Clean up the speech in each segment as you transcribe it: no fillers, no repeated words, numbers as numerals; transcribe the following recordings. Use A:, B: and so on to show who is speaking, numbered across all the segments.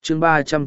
A: chương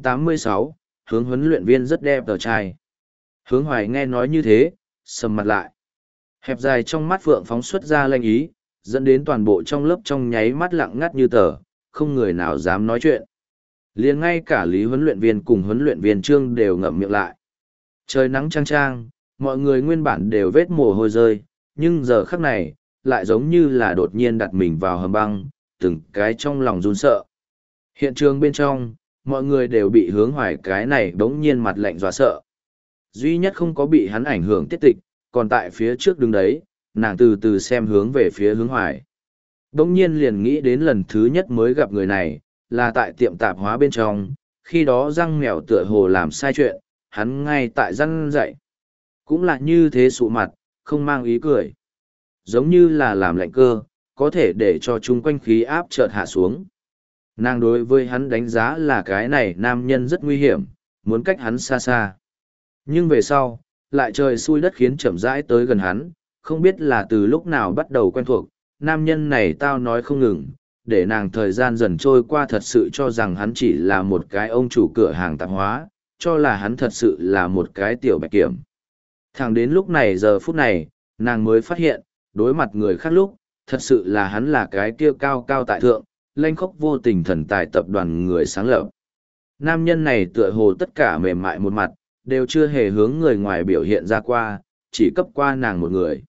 A: 386, hướng huấn luyện viên rất đẹp tờ trai. Hướng Hoài nghe nói như thế, sầm mặt lại. Hẹp dài trong mắt Phượng phóng xuất ra lanh ý, dẫn đến toàn bộ trong lớp trong nháy mắt lặng ngắt như tờ, không người nào dám nói chuyện. Liền ngay cả Lý huấn luyện viên cùng huấn luyện viên Trương đều ngậm miệng lại. Trời nắng chang chang, mọi người nguyên bản đều vết mồ hôi rơi, nhưng giờ khắc này, lại giống như là đột nhiên đặt mình vào hầm băng, từng cái trong lòng run sợ. Hiện trường bên trong, mọi người đều bị Hướng Hoài cái này bỗng nhiên mặt lạnh dọa sợ. Duy nhất không có bị hắn ảnh hưởng tiết tịch, còn tại phía trước đứng đấy, nàng từ từ xem hướng về phía Hướng Hoài. Bỗng nhiên liền nghĩ đến lần thứ nhất mới gặp người này, là tại tiệm tạp hóa bên trong, khi đó răng mèo tựa hồ làm sai chuyện, hắn ngay tại răng dậy. Cũng là như thế sụ mặt, không mang ý cười. Giống như là làm lạnh cơ, có thể để cho chung quanh khí áp chợt hạ xuống. Nàng đối với hắn đánh giá là cái này nam nhân rất nguy hiểm, muốn cách hắn xa xa. Nhưng về sau, lại trời xui đất khiến chậm rãi tới gần hắn, không biết là từ lúc nào bắt đầu quen thuộc, nam nhân này tao nói không ngừng, để nàng thời gian dần trôi qua thật sự cho rằng hắn chỉ là một cái ông chủ cửa hàng tạp hóa, cho là hắn thật sự là một cái tiểu bạch kiểm. Thẳng đến lúc này giờ phút này, nàng mới phát hiện, đối mặt người khác lúc, thật sự là hắn là cái kia cao cao tại thượng, lanh khốc vô tình thần tài tập đoàn người sáng lập. Nam nhân này tựa hồ tất cả mềm mại một mặt, đều chưa hề hướng người ngoài biểu hiện ra qua, chỉ cấp qua nàng một người.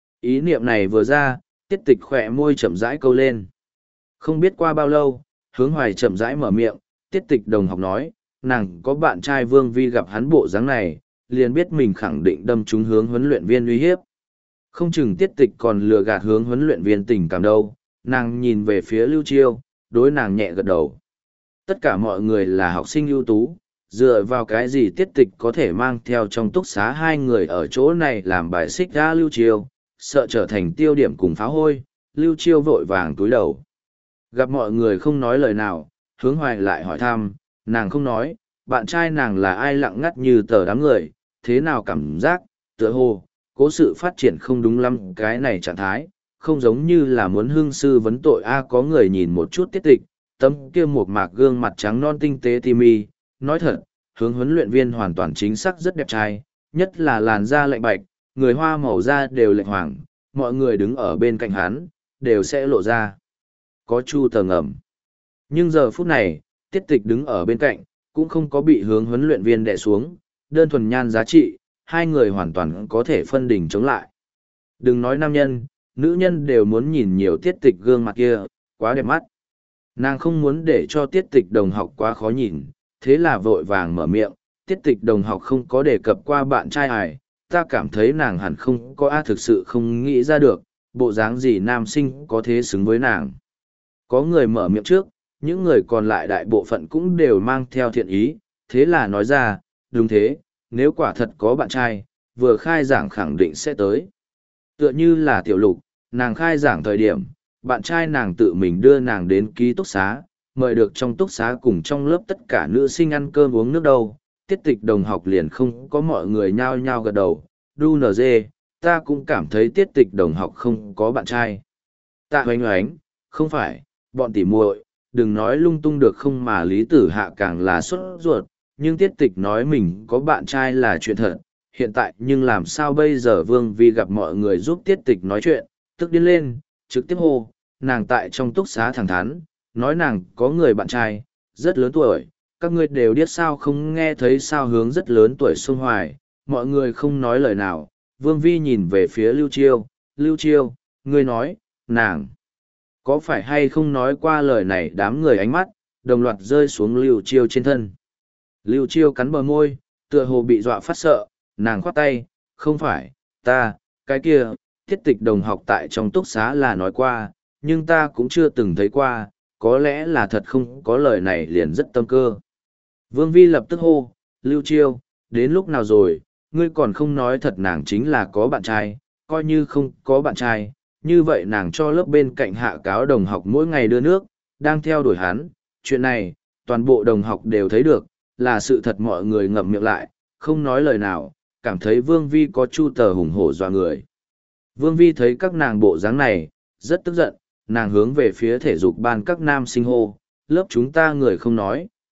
A: Ý niệm này vừa ra, Tiết Tịch khỏe môi chậm rãi câu lên. Không biết qua bao lâu, Hướng Hoài chậm rãi mở miệng, Tiết Tịch đồng học nói, nàng có bạn trai Vương Vi gặp hắn bộ dáng này, liền biết mình khẳng định đâm trúng hướng huấn luyện viên uy hiếp. Không chừng Tiết Tịch còn lừa gạt hướng huấn luyện viên tình cảm đâu, nàng nhìn về phía Lưu Chiêu, đối nàng nhẹ gật đầu. Tất cả mọi người là học sinh ưu tú, dựa vào cái gì Tiết Tịch có thể mang theo trong túc xá hai người ở chỗ này làm bài xích ra Lưu Chiêu, sợ trở thành tiêu điểm cùng pháo hôi, Lưu Chiêu vội vàng túi đầu. Gặp mọi người không nói lời nào, Hướng Hoài lại hỏi thăm, nàng không nói, bạn trai nàng là ai lặng ngắt như tờ đám người, thế nào cảm giác, tựa hồ, cố sự phát triển không đúng lắm cái này trạng thái, không giống như là muốn hương sư vấn tội có người nhìn một chút Tiết Tịch, tấm kia một mạc gương mặt trắng non tinh tế ti mi, nói thật, hướng huấn luyện viên hoàn toàn chính xác rất đẹp trai, nhất là làn da lạnh bạch, người hoa màu da đều lệnh hoàng, mọi người đứng ở bên cạnh hắn, đều sẽ lộ ra. Có chu tờ ngầm. Nhưng giờ phút này, Tiết Tịch đứng ở bên cạnh, cũng không có bị hướng huấn luyện viên đè xuống, đơn thuần nhan giá trị, hai người hoàn toàn có thể phân đỉnh chống lại. Đừng nói nam nhân, nữ nhân đều muốn nhìn nhiều Tiết Tịch gương mặt kia, quá đẹp mắt. Nàng không muốn để cho Tiết Tịch đồng học quá khó nhìn, thế là vội vàng mở miệng, Tiết Tịch đồng học không có đề cập qua bạn trai ải, ta cảm thấy nàng hẳn không có thực sự không nghĩ ra được, bộ dáng gì nam sinh có thế xứng với nàng. Có người mở miệng trước, những người còn lại đại bộ phận cũng đều mang theo thiện ý, thế là nói ra, đúng thế, nếu quả thật có bạn trai, vừa khai giảng khẳng định sẽ tới. Tựa như là Tiểu Lục, nàng khai giảng thời điểm, bạn trai nàng tự mình đưa nàng đến ký túc xá, mời được trong túc xá cùng trong lớp tất cả nữ sinh ăn cơm uống nước đâu. Tiết Tịch đồng học liền không có mọi người nhao nhao gật đầu, đu nờ dê, ta cũng cảm thấy Tiết Tịch đồng học không có bạn trai. Tạ hoánh oánh, không phải, bọn tỉ muội, đừng nói lung tung được không mà Lý Tử Hạ càng là sốt ruột, nhưng Tiết Tịch nói mình có bạn trai là chuyện thật, hiện tại nhưng làm sao bây giờ Vương Vi gặp mọi người giúp Tiết Tịch nói chuyện, tức điên lên, trực tiếp hô, nàng tại trong túc xá thẳng thắn, nói nàng có người bạn trai, rất lớn tuổi, các ngươi đều biết sao không nghe thấy sao hướng rất lớn tuổi Xuân Hoài, mọi người không nói lời nào, Vương Vi nhìn về phía Lưu Chiêu, ngươi nói, nàng, có phải hay không nói qua lời này đám người ánh mắt, đồng loạt rơi xuống Lưu Chiêu trên thân. Lưu Chiêu cắn bờ môi, tựa hồ bị dọa phát sợ, nàng khoát tay, không phải, ta, cái kia, Tiết Tịch đồng học tại trong túc xá là nói qua, nhưng ta cũng chưa từng thấy qua, có lẽ là thật không có lời này liền rất tâm cơ. Vương Vi lập tức hô, Lưu Chiêu, đến lúc nào rồi, ngươi còn không nói thật nàng chính là có bạn trai, coi như không có bạn trai, như vậy nàng cho lớp bên cạnh hạ cáo đồng học mỗi ngày đưa nước, đang theo đuổi hắn, chuyện này, toàn bộ đồng học đều thấy được, là sự thật mọi người ngậm miệng lại, không nói lời nào, cảm thấy Vương Vi có chu tờ hùng hổ dọa người. Vương Vi thấy các nàng bộ dáng này, rất tức giận, nàng hướng về phía thể dục ban các nam sinh hô, lớp chúng ta người không nói,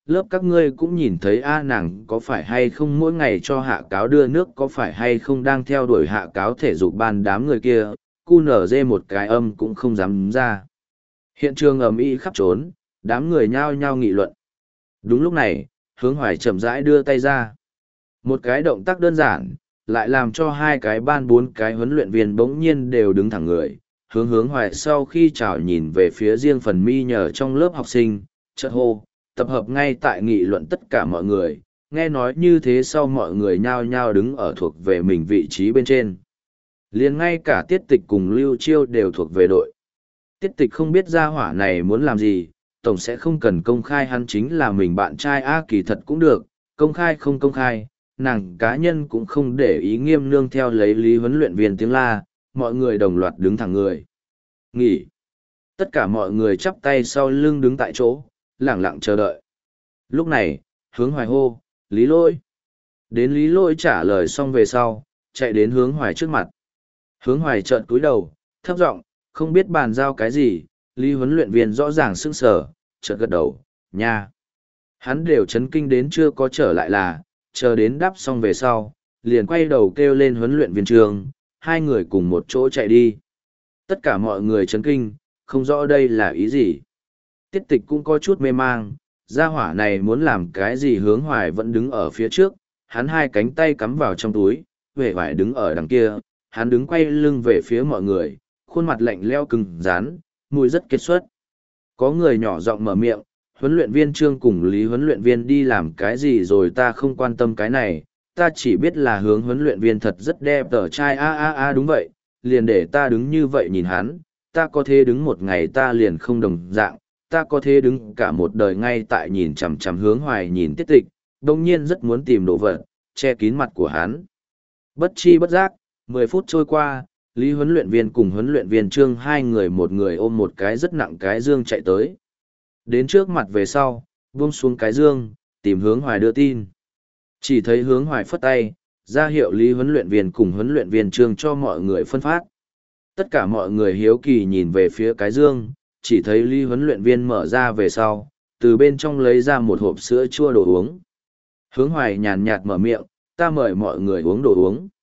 A: lớp các ngươi cũng nhìn thấy a nàng có phải hay không mỗi ngày cho hạ cáo đưa nước có phải hay không đang theo đuổi hạ cáo thể dục ban đám người kia, cu nở dê một cái âm cũng không dám ra. Hiện trường ầm ĩ khắp trốn, đám người nhao nhao nghị luận. Đúng lúc này, Hướng Hoài chậm rãi đưa tay ra. Một cái động tác đơn giản, lại làm cho hai cái ban bốn cái huấn luyện viên bỗng nhiên đều đứng thẳng người. Hướng Hoài sau khi chào nhìn về phía riêng phần mi nhờ trong lớp học sinh, chợt hô, tập hợp ngay tại nghị luận tất cả mọi người. Nghe nói như thế sau mọi người nhao nhao đứng ở thuộc về mình vị trí bên trên. Liền ngay cả Tiết Tịch cùng Lưu Chiêu đều thuộc về đội. Tiết Tịch không biết gia hỏa này muốn làm gì, tổng sẽ không cần công khai hắn chính là mình bạn trai kỳ thật cũng được, công khai không công khai, nàng cá nhân cũng không để ý nghiêm nương theo lấy lý huấn luyện viên tiếng la, mọi người đồng loạt đứng thẳng người. Nghỉ. Tất cả mọi người chắp tay sau lưng đứng tại chỗ, lẳng lặng chờ đợi. Lúc này, Hướng Hoài hô, Lý Lỗi. Đến Lý Lỗi trả lời xong về sau, chạy đến Hướng Hoài trước mặt. Hướng Hoài trợn cúi đầu, thấp giọng, không biết bàn giao cái gì, Lý huấn luyện viên rõ ràng sững sờ, chợt gật đầu, nha. Hắn đều chấn kinh đến chưa có trở lại là, chờ đến đáp xong về sau, liền quay đầu kêu lên huấn luyện viên trường, hai người cùng một chỗ chạy đi. Tất cả mọi người chấn kinh, không rõ đây là ý gì. Tiết Tịch cũng có chút mê mang, gia hỏa này muốn làm cái gì. Hướng Hoài vẫn đứng ở phía trước, hắn hai cánh tay cắm vào trong túi, huệ vải đứng ở đằng kia, hắn đứng quay lưng về phía mọi người, khuôn mặt lạnh leo cứng rắn, mùi rất kết xuất. Có người nhỏ giọng mở miệng, huấn luyện viên Trương cùng Lý huấn luyện viên đi làm cái gì rồi ta không quan tâm cái này, ta chỉ biết là Hướng huấn luyện viên thật rất đẹp tờ trai đúng vậy, liền để ta đứng như vậy nhìn hắn, ta có thể đứng một ngày ta liền không đồng dạng, ta có thể đứng cả một đời ngay tại nhìn chằm chằm Hướng Hoài nhìn Tiết Tịch, đồng nhiên rất muốn tìm đồ vật, che kín mặt của hắn. Bất chi bất giác, 10 phút trôi qua, Lý huấn luyện viên cùng huấn luyện viên Trương hai người một người ôm một cái rất nặng cái dương chạy tới. Đến trước mặt về sau, buông xuống cái dương, tìm Hướng Hoài đưa tin. Chỉ thấy Hướng Hoài phất tay, ra hiệu Lý huấn luyện viên cùng huấn luyện viên Trương cho mọi người phân phát. Tất cả mọi người hiếu kỳ nhìn về phía cái dương, chỉ thấy Lý huấn luyện viên mở ra về sau, từ bên trong lấy ra một hộp sữa chua đồ uống. Hướng Hoài nhàn nhạt mở miệng, ta mời mọi người uống đồ uống.